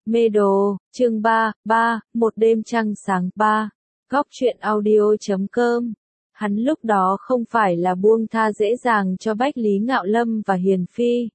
Mê đồ, chương 3, một đêm trăng sáng 3, góc truyện audio.com. Hắn lúc đó không phải là buông tha dễ dàng cho Bách Lý Ngạo Lâm và Hiền Phi.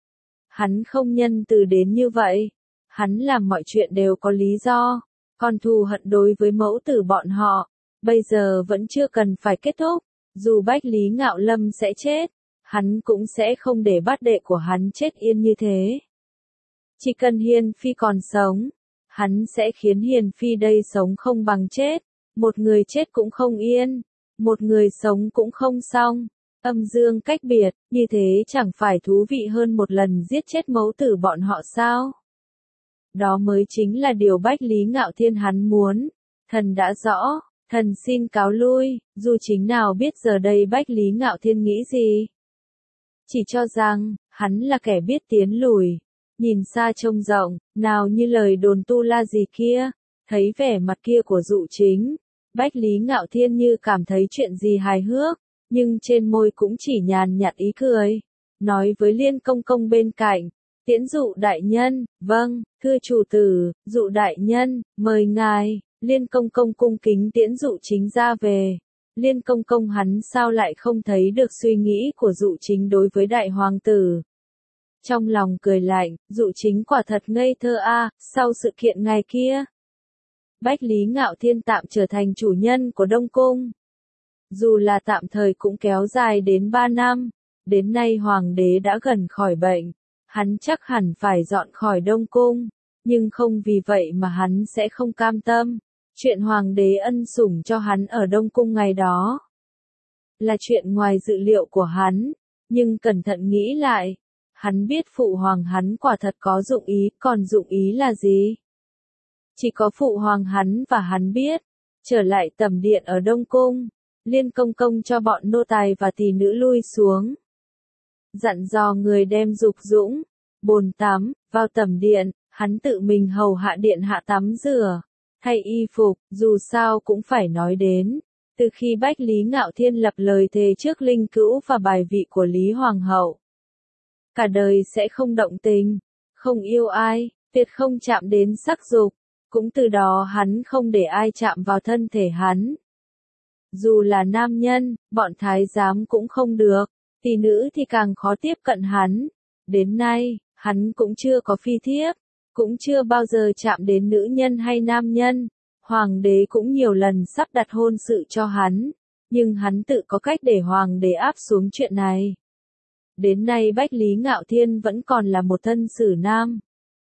Hắn không nhân từ đến như vậy. Hắn làm mọi chuyện đều có lý do. Còn thù hận đối với mẫu tử bọn họ, bây giờ vẫn chưa cần phải kết thúc. Dù Bách Lý Ngạo Lâm sẽ chết, hắn cũng sẽ không để bát đệ của hắn chết yên như thế. Chỉ cần Hiền Phi còn sống, hắn sẽ khiến Hiền Phi đây sống không bằng chết. Một người chết cũng không yên, một người sống cũng không xong. Âm dương cách biệt, như thế chẳng phải thú vị hơn một lần giết chết mẫu tử bọn họ sao? Đó mới chính là điều Bách Lý Ngạo Thiên hắn muốn. Thần đã rõ, thần xin cáo lui, dù chính nào biết giờ đây Bách Lý Ngạo Thiên nghĩ gì. Chỉ cho rằng, hắn là kẻ biết tiến lùi. Nhìn xa trông rộng, nào như lời đồn tu la gì kia, thấy vẻ mặt kia của Dụ Chính, Bách Lý Ngạo Thiên như cảm thấy chuyện gì hài hước, nhưng trên môi cũng chỉ nhàn nhạt ý cười, nói với Liên Công Công bên cạnh, tiễn Dụ đại nhân, vâng, thưa chủ tử, Dụ đại nhân, mời ngài. Liên Công Công cung kính tiễn Dụ Chính ra về. Liên Công Công hắn sao lại không thấy được suy nghĩ của Dụ Chính đối với đại hoàng tử. Trong lòng cười lạnh, Dụ Chính quả thật ngây thơ a. Sau sự kiện ngày kia, Bách Lý Ngạo Thiên tạm trở thành chủ nhân của Đông Cung. Dù là tạm thời cũng kéo dài đến 3 năm, đến nay hoàng đế đã gần khỏi bệnh, hắn chắc hẳn phải dọn khỏi Đông Cung, nhưng không vì vậy mà hắn sẽ không cam tâm. Chuyện hoàng đế ân sủng cho hắn ở Đông Cung ngày đó là chuyện ngoài dự liệu của hắn, nhưng cẩn thận nghĩ lại, hắn biết phụ hoàng hắn quả thật có dụng ý, còn dụng ý là gì? Chỉ có phụ hoàng hắn và hắn biết. Trở lại tẩm điện ở Đông Cung, Liên Công Công cho bọn nô tài và tỳ nữ lui xuống. Dặn dò người đem Dục Dũng, bồn tắm, vào tẩm điện, hắn tự mình hầu hạ điện hạ tắm rửa, thay y phục, dù sao cũng phải nói đến. Từ khi Bách Lý Ngạo Thiên lập lời thề trước linh cữu và bài vị của Lý Hoàng hậu, cả đời sẽ không động tình, không yêu ai, tuyệt không chạm đến sắc dục, cũng từ đó hắn không để ai chạm vào thân thể hắn. Dù là nam nhân, bọn thái giám cũng không được, tỷ nữ thì càng khó tiếp cận hắn. Đến nay, hắn cũng chưa có phi thiếp, cũng chưa bao giờ chạm đến nữ nhân hay nam nhân. Hoàng đế cũng nhiều lần sắp đặt hôn sự cho hắn, nhưng hắn tự có cách để hoàng đế áp xuống chuyện này. Đến nay Bách Lý Ngạo Thiên vẫn còn là một thân xử nam.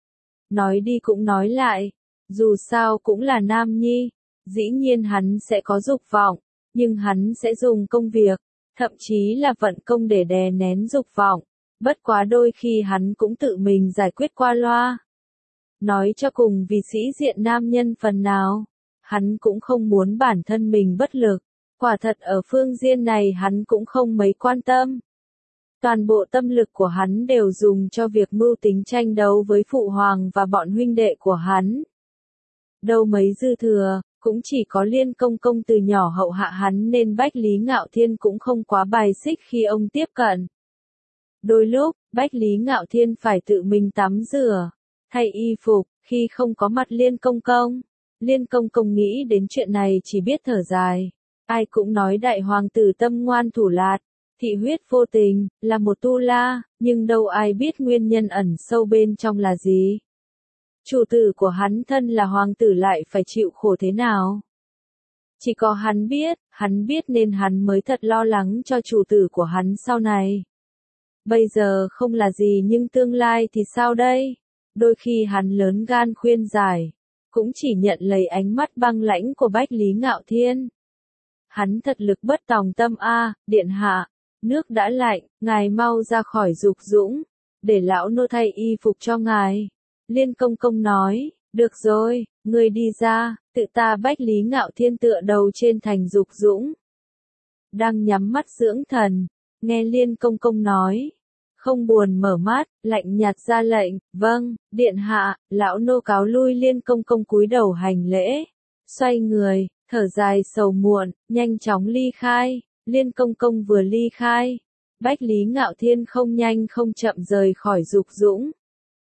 Nói đi cũng nói lại, dù sao cũng là nam nhi, dĩ nhiên hắn sẽ có dục vọng, nhưng hắn sẽ dùng công việc, thậm chí là vận công để đè nén dục vọng, bất quá đôi khi hắn cũng tự mình giải quyết qua loa. Nói cho cùng vì sĩ diện nam nhân phần nào, hắn cũng không muốn bản thân mình bất lực, quả thật ở phương diện này hắn cũng không mấy quan tâm. Toàn bộ tâm lực của hắn đều dùng cho việc mưu tính tranh đấu với phụ hoàng và bọn huynh đệ của hắn. Đâu mấy dư thừa, cũng chỉ có Liên Công Công từ nhỏ hậu hạ hắn nên Bách Lý Ngạo Thiên cũng không quá bài xích khi ông tiếp cận. Đôi lúc, Bách Lý Ngạo Thiên phải tự mình tắm rửa, thay y phục, khi không có mặt Liên Công Công. Liên Công Công nghĩ đến chuyện này chỉ biết thở dài. Ai cũng nói đại hoàng tử tâm ngoan thủ lạt, thị huyết vô tình, là một tu la, nhưng đâu ai biết nguyên nhân ẩn sâu bên trong là gì. Chủ tử của hắn thân là hoàng tử lại phải chịu khổ thế nào? Chỉ có hắn biết nên hắn mới thật lo lắng cho chủ tử của hắn sau này. Bây giờ không là gì nhưng tương lai thì sao đây? Đôi khi hắn lớn gan khuyên giải, cũng chỉ nhận lấy ánh mắt băng lãnh của Bách Lý Ngạo Thiên. Hắn thật lực bất tòng tâm a, điện hạ, nước đã lạnh, ngài mau ra khỏi Dục Dũng, để lão nô thay y phục cho ngài. Liên Công Công nói, được rồi, ngươi đi ra, tự ta Bách Lý Ngạo Thiên tựa đầu trên thành Dục Dũng. Đang nhắm mắt dưỡng thần, nghe Liên Công Công nói, không buồn mở mắt, lạnh nhạt ra lệnh, vâng, điện hạ, lão nô cáo lui. Liên Công Công cúi đầu hành lễ, xoay người, thở dài sầu muộn, nhanh chóng ly khai. Liên Công Công vừa ly khai, Bách Lý Ngạo Thiên không nhanh không chậm rời khỏi Dục Dũng.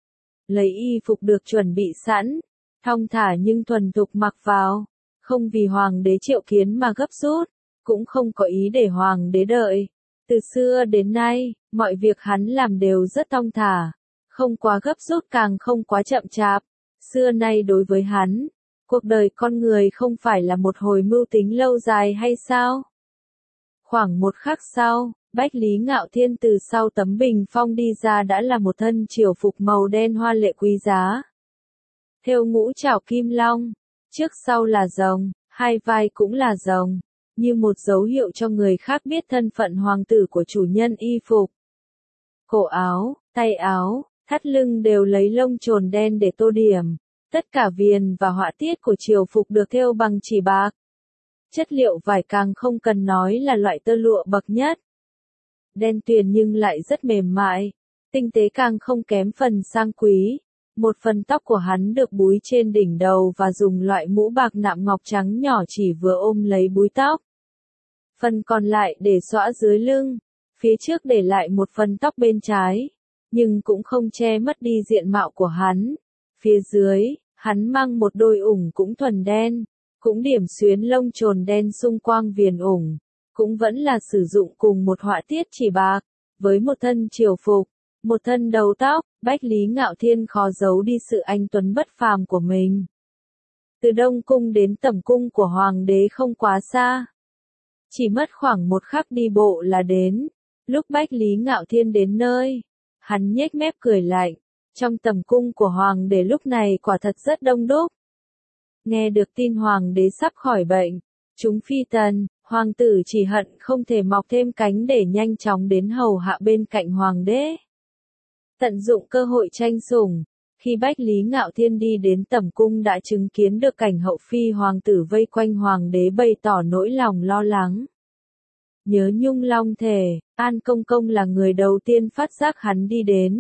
lấy y phục được chuẩn bị sẵn, thong thả nhưng thuần thục mặc vào, không vì hoàng đế triệu kiến mà gấp rút, cũng không có ý để hoàng đế đợi. Từ xưa đến nay, mọi việc hắn làm đều rất thong thả, không quá gấp rút càng không quá chậm chạp. Xưa nay đối với hắn, cuộc đời con người không phải là một hồi mưu tính lâu dài hay sao? Khoảng một khắc sau, Bách Lý Ngạo Thiên từ sau tấm bình phong đi ra đã là một thân triều phục màu đen hoa lệ quý giá. Thêu ngũ trảo kim long, trước sau là rồng, hai vai cũng là rồng, như một dấu hiệu cho người khác biết thân phận hoàng tử của chủ nhân y phục. Cổ áo, tay áo, thắt lưng đều lấy lông chồn đen để tô điểm. Tất cả viền và họa tiết của triều phục được thêu bằng chỉ bạc. Chất liệu vải càng không cần nói là loại tơ lụa bậc nhất. Đen tuyền nhưng lại rất mềm mại, tinh tế càng không kém phần sang quý. Một phần tóc của hắn được búi trên đỉnh đầu và dùng loại mũ bạc nạm ngọc trắng nhỏ chỉ vừa ôm lấy búi tóc. Phần còn lại để xõa dưới lưng, phía trước để lại một phần tóc bên trái, nhưng cũng không che mất đi diện mạo của hắn. Phía dưới, hắn mang một đôi ủng cũng thuần đen, cũng điểm xuyến lông chồn đen xung quanh viền ủng, cũng vẫn là sử dụng cùng một họa tiết chỉ bạc, với một thân triều phục, một thân đầu tóc, Bách Lý Ngạo Thiên khó giấu đi sự anh tuấn bất phàm của mình. Từ Đông Cung đến Tẩm Cung của Hoàng đế không quá xa. Chỉ mất khoảng một khắc đi bộ là đến. Lúc Bách Lý Ngạo Thiên đến nơi, hắn nhếch mép cười lạnh. Trong tầm cung của Hoàng đế lúc này quả thật rất đông đúc. Nghe được tin Hoàng đế sắp khỏi bệnh, chúng phi tần, hoàng tử chỉ hận không thể mọc thêm cánh để nhanh chóng đến hầu hạ bên cạnh Hoàng đế. Tận dụng cơ hội tranh sủng, khi Bách Lý Ngạo Thiên đi đến tẩm cung đã chứng kiến được cảnh hậu phi hoàng tử vây quanh Hoàng đế bày tỏ nỗi lòng lo lắng. Nhớ nhung long thể, An Công Công là người đầu tiên phát giác hắn đi đến.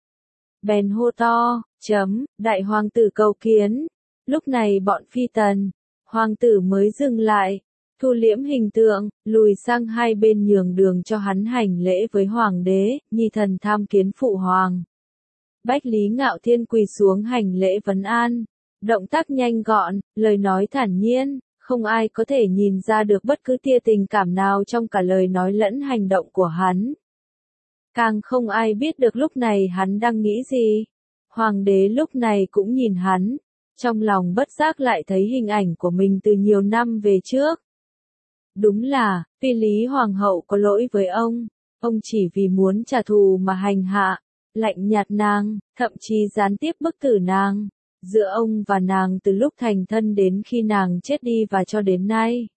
Bèn hô to, đại hoàng tử cầu kiến. Lúc này bọn phi tần, hoàng tử mới dừng lại, thu liễm hình tượng, lùi sang hai bên nhường đường cho hắn hành lễ với hoàng đế, nhi thần tham kiến phụ hoàng. Bách Lý Ngạo Thiên quỳ xuống hành lễ vấn an, động tác nhanh gọn, lời nói thản nhiên, không ai có thể nhìn ra được bất cứ tia tình cảm nào trong cả lời nói lẫn hành động của hắn. Càng không ai biết được lúc này hắn đang nghĩ gì. Hoàng đế lúc này cũng nhìn hắn, trong lòng bất giác lại thấy hình ảnh của mình từ nhiều năm về trước. Đúng là, Phi Lý Hoàng hậu có lỗi với ông chỉ vì muốn trả thù mà hành hạ, lạnh nhạt nàng, thậm chí gián tiếp bức tử nàng. Giữa ông và nàng từ lúc thành thân đến khi nàng chết đi và cho đến nay.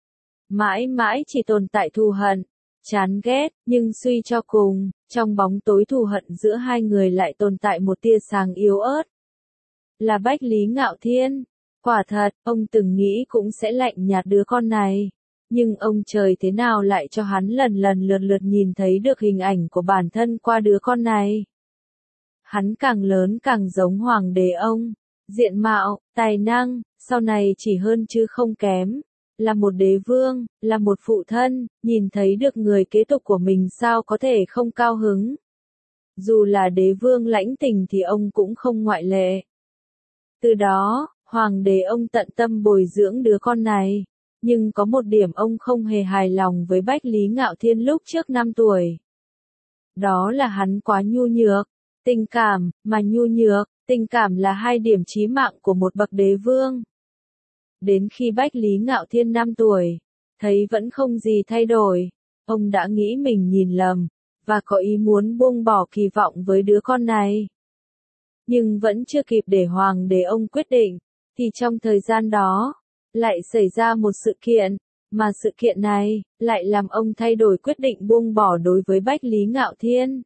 Mãi mãi chỉ tồn tại thù hận, chán ghét, nhưng suy cho cùng, trong bóng tối thù hận giữa hai người lại tồn tại một tia sáng yếu ớt. Là Bách Lý Ngạo Thiên. Quả thật, ông từng nghĩ cũng sẽ lạnh nhạt đứa con này. Nhưng ông trời thế nào lại cho hắn lần lần lượt lượt nhìn thấy được hình ảnh của bản thân qua đứa con này. Hắn càng lớn càng giống hoàng đế ông. Diện mạo, tài năng, sau này chỉ hơn chứ không kém. Là một đế vương, là một phụ thân, nhìn thấy được người kế tục của mình sao có thể không cao hứng. Dù là đế vương lãnh tình thì ông cũng không ngoại lệ. Từ đó, hoàng đế ông tận tâm bồi dưỡng đứa con này. Nhưng có một điểm ông không hề hài lòng với Bách Lý Ngạo Thiên lúc trước 5 tuổi. Đó là hắn quá nhu nhược. Tình cảm, mà nhu nhược, tình cảm là hai điểm chí mạng của một bậc đế vương. Đến khi Bách Lý Ngạo Thiên 5 tuổi, thấy vẫn không gì thay đổi, ông đã nghĩ mình nhìn lầm, và có ý muốn buông bỏ kỳ vọng với đứa con này. Nhưng vẫn chưa kịp để hoàng đế ông quyết định, thì trong thời gian đó, lại xảy ra một sự kiện, mà sự kiện này, lại làm ông thay đổi quyết định buông bỏ đối với Bách Lý Ngạo Thiên.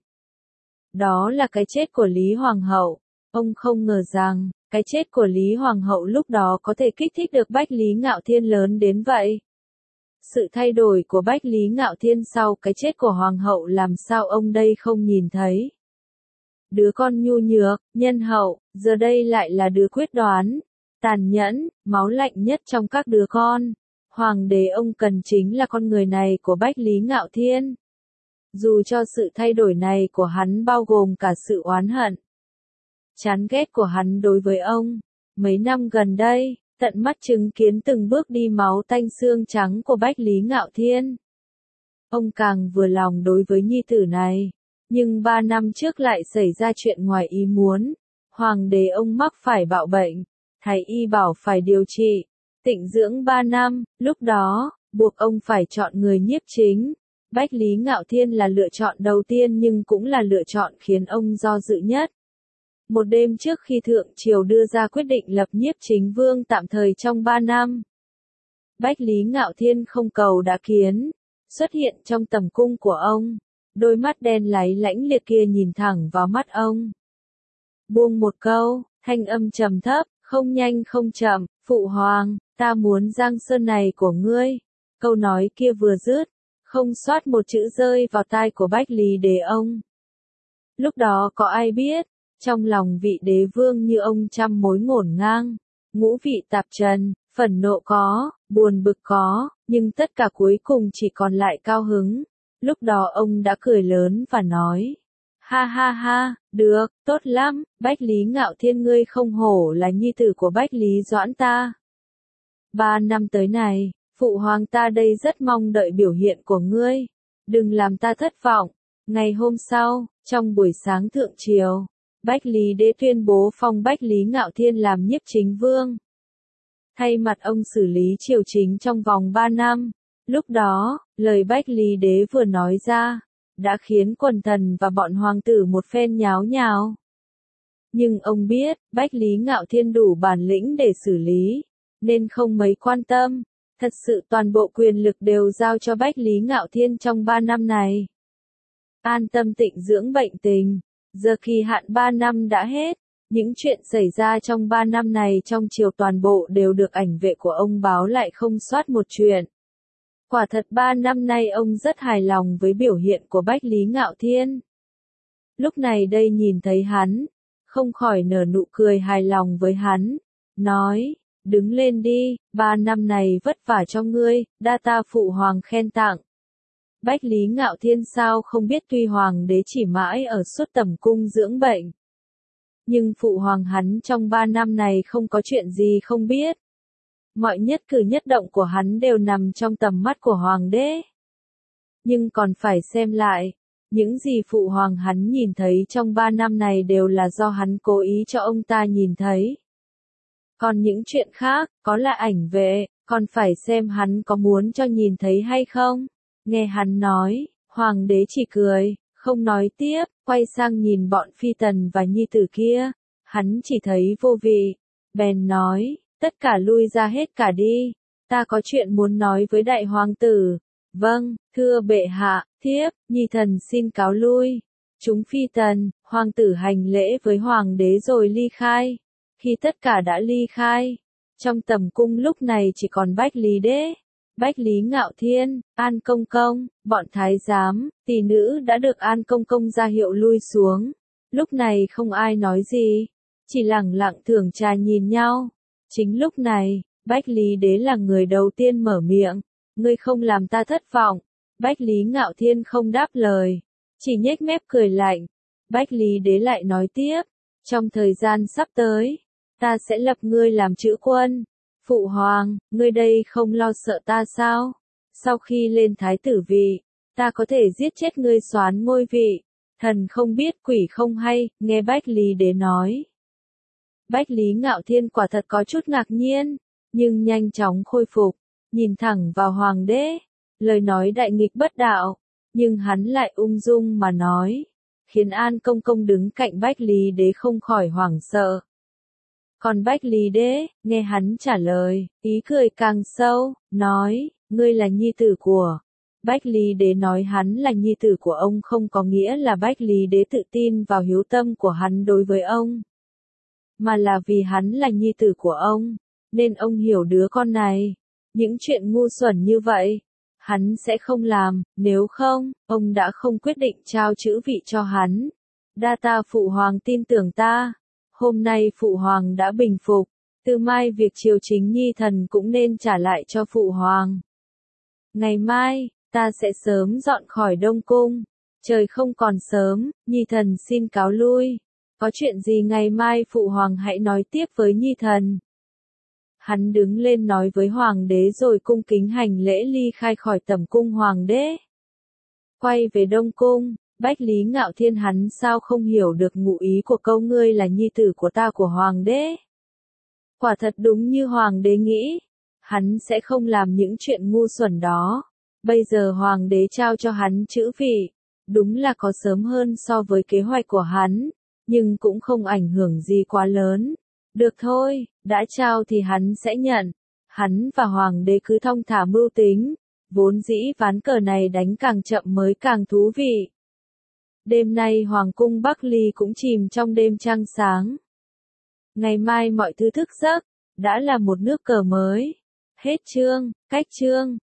Đó là cái chết của Lý Hoàng hậu. Ông không ngờ rằng, cái chết của Lý Hoàng hậu lúc đó có thể kích thích được Bách Lý Ngạo Thiên lớn đến vậy. Sự thay đổi của Bách Lý Ngạo Thiên sau cái chết của Hoàng hậu làm sao ông đây không nhìn thấy. Đứa con nhu nhược, nhân hậu, giờ đây lại là đứa quyết đoán, tàn nhẫn, máu lạnh nhất trong các đứa con. Hoàng đế ông cần chính là con người này của Bách Lý Ngạo Thiên. Dù cho sự thay đổi này của hắn bao gồm cả sự oán hận. chán ghét của hắn đối với ông. Mấy năm gần đây, tận mắt chứng kiến từng bước đi máu tanh xương trắng của Bách Lý Ngạo Thiên. Ông càng vừa lòng đối với nhi tử này. Nhưng 3 năm trước lại xảy ra chuyện ngoài ý muốn. Hoàng đế ông mắc phải bạo bệnh. Thái y bảo phải điều trị, tịnh dưỡng 3 năm, lúc đó, buộc ông phải chọn người nhiếp chính. Bách Lý Ngạo Thiên là lựa chọn đầu tiên nhưng cũng là lựa chọn khiến ông do dự nhất. Một đêm trước khi Thượng Triều đưa ra quyết định lập nhiếp chính vương tạm thời trong 3 năm. Bách Lý Ngạo Thiên không cầu đã kiến, xuất hiện trong tầm cung của ông. Đôi mắt đen láy lãnh liệt kia nhìn thẳng vào mắt ông. Buông một câu, thanh âm trầm thấp, không nhanh không chậm, phụ hoàng, ta muốn Giang Sơn này của ngươi. Câu nói kia vừa dứt, không sót một chữ rơi vào tai của Bách Lý đế ông. Lúc đó có ai biết, trong lòng vị đế vương như ông trăm mối ngổn ngang, ngũ vị tạp trần, phẫn nộ có, buồn bực có, nhưng tất cả cuối cùng chỉ còn lại cao hứng. Lúc đó ông đã cười lớn và nói, ha ha ha, được, tốt lắm, Bách Lý Ngạo Thiên ngươi không hổ là nhi tử của Bách Lý Doãn ta. 3 năm tới này, phụ hoàng ta đây rất mong đợi biểu hiện của ngươi, đừng làm ta thất vọng. Ngày hôm sau, trong buổi sáng thượng triều, Bách Lý đế tuyên bố phong Bách Lý Ngạo Thiên làm nhiếp chính vương. Thay mặt ông xử lý triều chính trong vòng 3 năm. Lúc đó, lời Bách Lý đế vừa nói ra, đã khiến quần thần và bọn hoàng tử một phen nháo nhào. Nhưng ông biết, Bách Lý Ngạo Thiên đủ bản lĩnh để xử lý, nên không mấy quan tâm. Thật sự toàn bộ quyền lực đều giao cho Bách Lý Ngạo Thiên trong 3 năm này. An tâm tịnh dưỡng bệnh tình, giờ kỳ hạn 3 năm đã hết. Những chuyện xảy ra trong 3 năm này trong triều toàn bộ đều được ảnh vệ của ông báo lại không sót một chuyện. Quả thật 3 năm nay ông rất hài lòng với biểu hiện của Bách Lý Ngạo Thiên. Lúc này đây nhìn thấy hắn, không khỏi nở nụ cười hài lòng với hắn, nói, đứng lên đi, 3 năm này vất vả cho ngươi, đa ta phụ hoàng khen tặng. Bách Lý Ngạo Thiên sao không biết tuy hoàng đế chỉ mãi ở suốt tẩm cung dưỡng bệnh. Nhưng phụ hoàng hắn trong 3 năm này không có chuyện gì không biết. Mọi nhất cử nhất động của hắn đều nằm trong tầm mắt của hoàng đế. Nhưng còn phải xem lại, những gì phụ hoàng hắn nhìn thấy trong 3 năm này đều là do hắn cố ý cho ông ta nhìn thấy. Còn những chuyện khác, có là ảnh vệ, còn phải xem hắn có muốn cho nhìn thấy hay không. Nghe hắn nói, hoàng đế chỉ cười, không nói tiếp, quay sang nhìn bọn phi tần và nhi tử kia. Hắn chỉ thấy vô vị, bèn nói, tất cả lui ra hết cả đi, ta có chuyện muốn nói với đại hoàng tử. Vâng, thưa bệ hạ, thiếp, nhi thần xin cáo lui. Chúng phi tần, hoàng tử hành lễ với hoàng đế rồi ly khai. Khi tất cả đã ly khai, trong tầm cung lúc này chỉ còn Bách Lý đế, Bách Lý Ngạo Thiên, An Công Công, bọn thái giám, tỷ nữ đã được An Công Công ra hiệu lui xuống. Lúc này không ai nói gì, chỉ lẳng lặng thưởng trà nhìn nhau. Chính lúc này, Bách Lý đế là người đầu tiên mở miệng, ngươi không làm ta thất vọng. Bách Lý Ngạo Thiên không đáp lời, chỉ nhếch mép cười lạnh. Bách Lý đế lại nói tiếp, trong thời gian sắp tới, ta sẽ lập ngươi làm chữ quân. Phụ hoàng, ngươi đây không lo sợ ta sao? Sau khi lên thái tử vị, ta có thể giết chết ngươi soán ngôi vị. Thần không biết quỷ không hay, nghe Bách Lý đế nói. Bách Lý Ngạo Thiên quả thật có chút ngạc nhiên, nhưng nhanh chóng khôi phục, nhìn thẳng vào hoàng đế, lời nói đại nghịch bất đạo, nhưng hắn lại ung dung mà nói, khiến An Công Công đứng cạnh Bách Lý đế không khỏi hoảng sợ. Còn Bách Lý đế, nghe hắn trả lời, ý cười càng sâu, nói, ngươi là nhi tử của. Bách Lý đế nói hắn là nhi tử của ông không có nghĩa là Bách Lý đế tự tin vào hiếu tâm của hắn đối với ông. Mà là vì hắn là nhi tử của ông, nên ông hiểu đứa con này. Những chuyện ngu xuẩn như vậy, hắn sẽ không làm, nếu không, ông đã không quyết định trao chữ vị cho hắn. Đa ta phụ hoàng tin tưởng ta. Hôm nay phụ hoàng đã bình phục, từ mai việc triều chính nhi thần cũng nên trả lại cho phụ hoàng. Ngày mai, ta sẽ sớm dọn khỏi Đông Cung, trời không còn sớm, nhi thần xin cáo lui. Có chuyện gì ngày mai phụ hoàng hãy nói tiếp với nhi thần. Hắn đứng lên nói với hoàng đế rồi cung kính hành lễ ly khai khỏi tẩm cung hoàng đế. Quay về Đông Cung, Bách Lý Ngạo Thiên hắn sao không hiểu được ngụ ý của câu ngươi là nhi tử của ta của hoàng đế. Quả thật đúng như hoàng đế nghĩ, hắn sẽ không làm những chuyện ngu xuẩn đó. Bây giờ hoàng đế trao cho hắn chữ vị, đúng là có sớm hơn so với kế hoạch của hắn, nhưng cũng không ảnh hưởng gì quá lớn. Được thôi, đã trao thì hắn sẽ nhận. Hắn và hoàng đế cứ thong thả mưu tính, vốn dĩ ván cờ này đánh càng chậm mới càng thú vị. Đêm nay hoàng cung Bắc Ly cũng chìm trong đêm trăng sáng. Ngày mai mọi thứ thức giấc, đã là một nước cờ mới. Hết chương, cách chương.